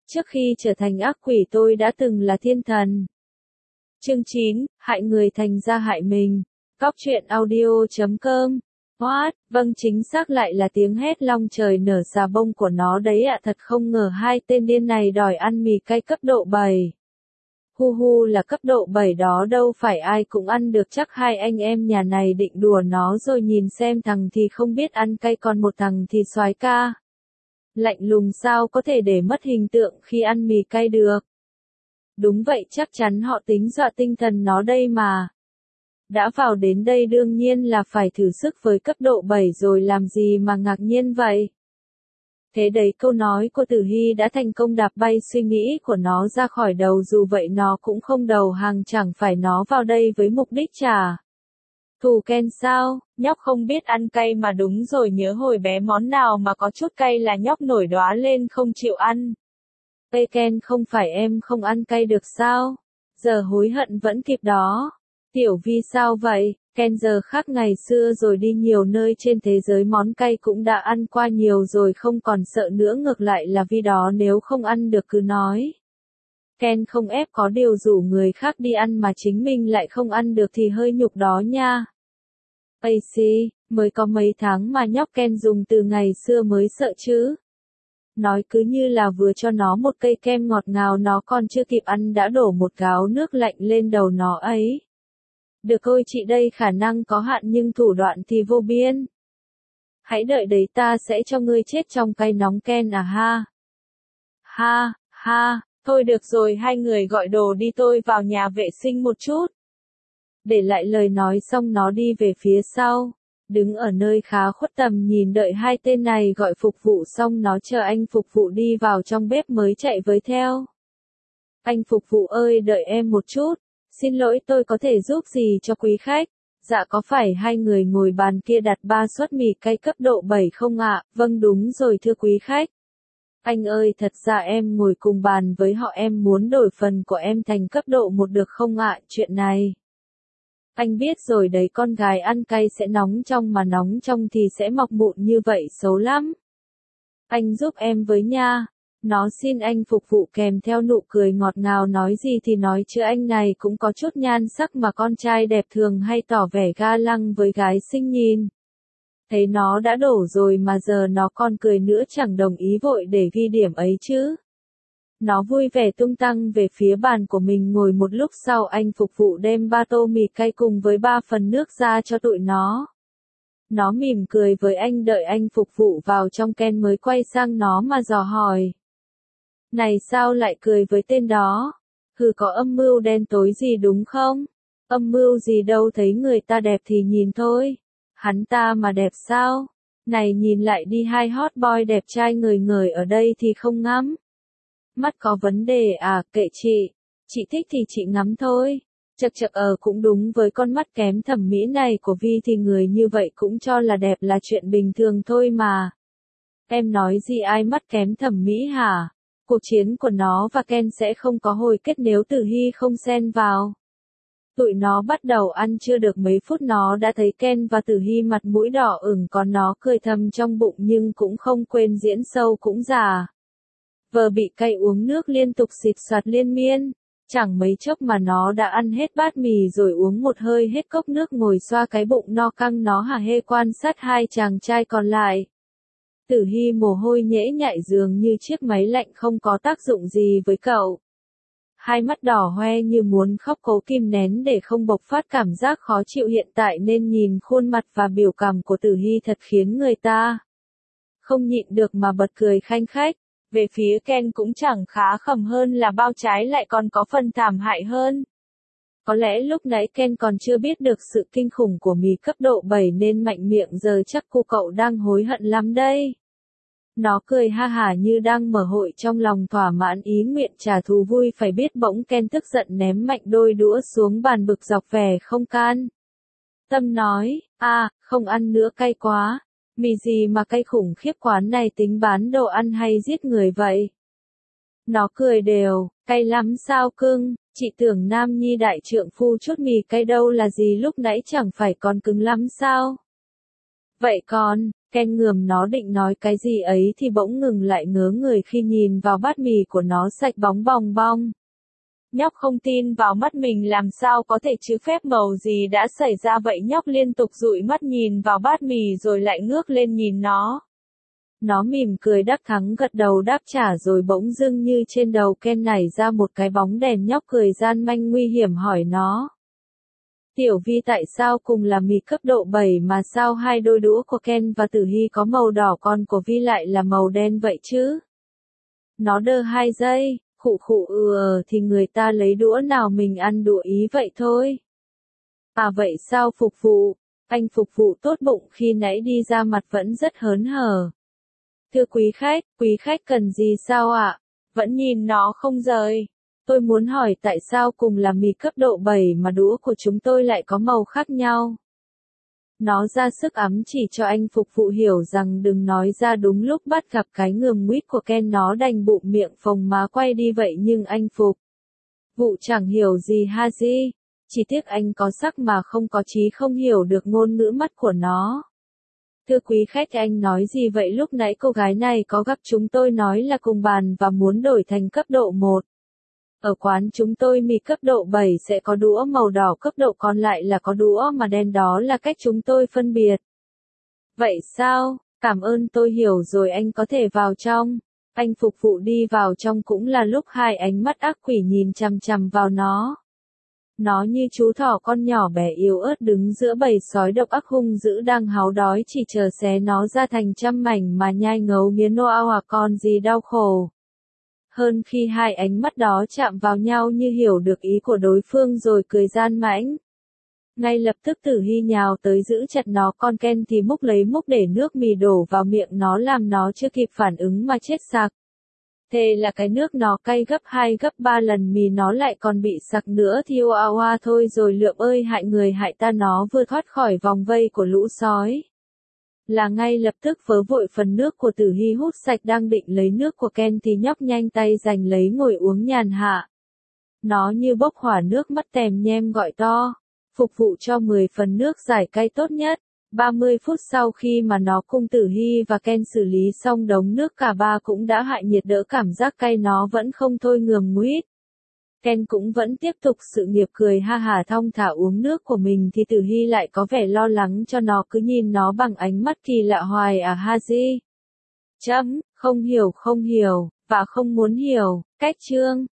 Trước khi trở thành ác quỷ tôi đã từng là thiên thần. Chương 9, hại người thành ra hại mình. Cóc truyện audio.com. What? Vâng, chính xác lại là tiếng hét long trời nở xà bông của nó đấy ạ. Thật không ngờ hai tên điên này đòi ăn mì cay cấp độ 7. Hu hu, là cấp độ 7 đó đâu phải ai cũng ăn được, chắc hai anh em nhà này định đùa nó rồi, nhìn xem thằng thì không biết ăn cay còn một thằng thì soái ca. Lạnh lùng sao có thể để mất hình tượng khi ăn mì cay được. Đúng vậy, chắc chắn họ tính dọa tinh thần nó đây mà. Đã vào đến đây đương nhiên là phải thử sức với cấp độ 7 rồi, làm gì mà ngạc nhiên vậy. Thế đấy, câu nói của Tử Hy đã thành công đạp bay suy nghĩ của nó ra khỏi đầu, dù vậy nó cũng không đầu hàng, chẳng phải nó vào đây với mục đích trả thù Ken sao? Nhóc không biết ăn cay mà, đúng rồi, nhớ hồi bé món nào mà có chút cay là nhóc nổi đoá lên không chịu ăn. Ê Ken, không phải em không ăn cay được sao? Giờ hối hận vẫn kịp đó. Tiểu Vi sao vậy? Ken giờ khác ngày xưa rồi, đi nhiều nơi trên thế giới món cay cũng đã ăn qua nhiều rồi, không còn sợ nữa, ngược lại là Vi đó nếu không ăn được cứ nói. Ken không ép, có điều rủ người khác đi ăn mà chính mình lại không ăn được thì hơi nhục đó nha. AC, mới có mấy tháng mà nhóc Ken dùng từ ngày xưa mới sợ chứ. Nói cứ như là vừa cho nó một cây kem ngọt ngào, nó còn chưa kịp ăn đã đổ một gáo nước lạnh lên đầu nó ấy. Được ôi chị, đây khả năng có hạn nhưng thủ đoạn thì vô biên. Hãy đợi đấy, ta sẽ cho ngươi chết trong cay nóng Ken à ha. Ha, ha, thôi được rồi, hai người gọi đồ đi, tôi vào nhà vệ sinh một chút. Để lại lời nói xong nó đi về phía sau. Đứng ở nơi khá khuất tầm nhìn đợi hai tên này gọi phục vụ xong, nó chờ anh phục vụ đi vào trong bếp mới chạy với theo. Anh phục vụ ơi, đợi em một chút. Xin lỗi, tôi có thể giúp gì cho quý khách? Dạ, có phải hai người ngồi bàn kia đặt 3 suất mì cay cấp độ 7 không ạ? Vâng đúng rồi thưa quý khách. Anh ơi, thật ra em ngồi cùng bàn với họ, em muốn đổi phần của em thành cấp độ 1 được không ạ? Chuyện này. Anh biết rồi đấy, con gái ăn cay sẽ nóng trong, mà nóng trong thì sẽ mọc mụn như vậy xấu lắm. Anh giúp em với nha. Nó xin anh phục vụ kèm theo nụ cười ngọt ngào, nói gì thì nói chứ anh này cũng có chút nhan sắc mà, con trai đẹp thường hay tỏ vẻ ga lăng với gái xinh nhìn. Thấy nó đã đổ rồi mà giờ nó còn cười nữa, chẳng đồng ý vội để ghi điểm ấy chứ. Nó vui vẻ tung tăng về phía bàn của mình ngồi, một lúc sau anh phục vụ đem 3 tô mì cay cùng với 3 phần nước ra cho tụi nó. Nó mỉm cười với anh, đợi anh phục vụ vào trong, Ken mới quay sang nó mà dò hỏi. Này sao lại cười với tên đó? Hừ, có âm mưu đen tối gì đúng không? Âm mưu gì đâu, thấy người ta đẹp thì nhìn thôi. Hắn ta mà đẹp sao? Này nhìn lại đi, hai hot boy đẹp trai người người ở đây thì không ngắm. Mắt có vấn đề à? Kệ chị thích thì chị ngắm thôi. Chật chật, cũng đúng, với con mắt kém thẩm mỹ này của Vi thì người như vậy cũng cho là đẹp là chuyện bình thường thôi mà. Em nói gì, ai mắt kém thẩm mỹ hả? Cuộc chiến của nó và Ken sẽ không có hồi kết nếu Tử Hy không xen vào. Tụi nó bắt đầu ăn chưa được mấy phút nó đã thấy Ken và Tử Hy mặt mũi đỏ ửng, còn nó cười thầm trong bụng nhưng cũng không quên diễn sâu cũng già. Vờ bị cay uống nước liên tục xịt soạt liên miên. Chẳng mấy chốc mà nó đã ăn hết bát mì rồi uống một hơi hết cốc nước, ngồi xoa cái bụng no căng, nó hả hê quan sát hai chàng trai còn lại. Tử Hy mồ hôi nhễ nhại dường như chiếc máy lạnh không có tác dụng gì với cậu. Hai mắt đỏ hoe như muốn khóc, cố kìm nén để không bộc phát cảm giác khó chịu hiện tại, nên nhìn khuôn mặt và biểu cảm của Tử Hy thật khiến người ta không nhịn được mà bật cười khanh khách. Về phía Ken cũng chẳng khá khẩm hơn là bao, trái lại còn có phần thảm hại hơn. Có lẽ lúc nãy Ken còn chưa biết được sự kinh khủng của mì cấp độ 7 nên mạnh miệng, giờ chắc cô cậu đang hối hận lắm đây. Nó cười ha hả như đang mở hội trong lòng, thỏa mãn ý nguyện trả thù vui phải biết. Bỗng Ken tức giận ném mạnh đôi đũa xuống bàn, bực dọc vẻ không can tâm nói, không ăn nữa, cay quá. Mì gì mà cay khủng khiếp, quán này tính bán đồ ăn hay giết người vậy? Nó cười đều, cay lắm sao cưng, chị tưởng nam nhi đại trượng phu chút mì cay đâu là gì, lúc nãy chẳng phải còn cứng lắm sao? Vậy con, Ken ngườm nó định nói cái gì ấy thì bỗng ngừng lại ngớ người khi nhìn vào bát mì của nó sạch bóng bong bong. Nhóc không tin vào mắt mình làm sao có thể chứ phép màu gì đã xảy ra vậy nhóc liên tục dụi mắt nhìn vào bát mì rồi lại ngước lên nhìn nó. Nó mỉm cười đắc thắng gật đầu đáp trả rồi bỗng dưng như trên đầu Ken nảy ra một cái bóng đèn nhóc cười gian manh nguy hiểm hỏi nó. Tiểu Vi tại sao cùng là mì cấp độ 7 mà sao hai đôi đũa của Ken và Tử Hy có màu đỏ còn của Vi lại là màu đen vậy chứ? Nó đơ 2 giây, khụ khụ thì người ta lấy đũa nào mình ăn đũa ý vậy thôi. À vậy sao phục vụ? Anh phục vụ tốt bụng khi nãy đi ra mặt vẫn rất hớn hở. Thưa quý khách cần gì sao ạ? Vẫn nhìn nó không rời. Tôi muốn hỏi tại sao cùng là mì cấp độ 7 mà đũa của chúng tôi lại có màu khác nhau. Nó ra sức ắm chỉ cho anh phục vụ hiểu rằng đừng nói ra đúng lúc bắt gặp cái ngườm nguýt của Ken nó đành bụm miệng phồng má quay đi vậy nhưng anh phục vụ chẳng hiểu gì ha gì. Chỉ tiếc anh có sắc mà không có trí không hiểu được ngôn ngữ mắt của nó. Thưa quý khách anh nói gì vậy lúc nãy cô gái này có gặp chúng tôi nói là cùng bàn và muốn đổi thành cấp độ 1. Ở quán chúng tôi mì cấp độ 7 sẽ có đũa màu đỏ cấp độ còn lại là có đũa mà đen đó là cách chúng tôi phân biệt. Vậy sao? Cảm ơn tôi hiểu rồi anh có thể vào trong. Anh phục vụ đi vào trong cũng là lúc hai ánh mắt ác quỷ nhìn chằm chằm vào nó. Nó như chú thỏ con nhỏ bé yếu ớt đứng giữa bầy sói độc ác hung dữ đang háo đói chỉ chờ xé nó ra thành trăm mảnh mà nhai ngấu nghiến nô à còn gì đau khổ. Hơn khi hai ánh mắt đó chạm vào nhau như hiểu được ý của đối phương rồi cười gian mãnh. Ngay lập tức Tử Hy nhào tới giữ chặt nó con Ken thì múc lấy múc để nước mì đổ vào miệng nó làm nó chưa kịp phản ứng mà chết sặc. Thế là cái nước nó cay gấp 2 gấp 3 lần mì nó lại còn bị sặc nữa thì oa thôi rồi lượm ơi hại người hại ta nó vừa thoát khỏi vòng vây của lũ sói. Là ngay lập tức vớ vội phần nước của Tử Hy hút sạch đang định lấy nước của Ken thì nhóc nhanh tay giành lấy ngồi uống nhàn hạ. Nó như bốc hỏa nước mắt tèm nhem gọi to, phục vụ cho 10 phần nước giải cay tốt nhất. 30 phút sau khi mà nó cùng Tử Hy và Ken xử lý xong đống nước cả ba cũng đã hại nhiệt đỡ cảm giác cay nó vẫn không thôi ngườm nguýt. Ken cũng vẫn tiếp tục sự nghiệp cười ha hả thong thả uống nước của mình thì Tử Hy lại có vẻ lo lắng cho nó cứ nhìn nó bằng ánh mắt kỳ lạ hoài à ha gì. Không hiểu, và không muốn hiểu, cách chương.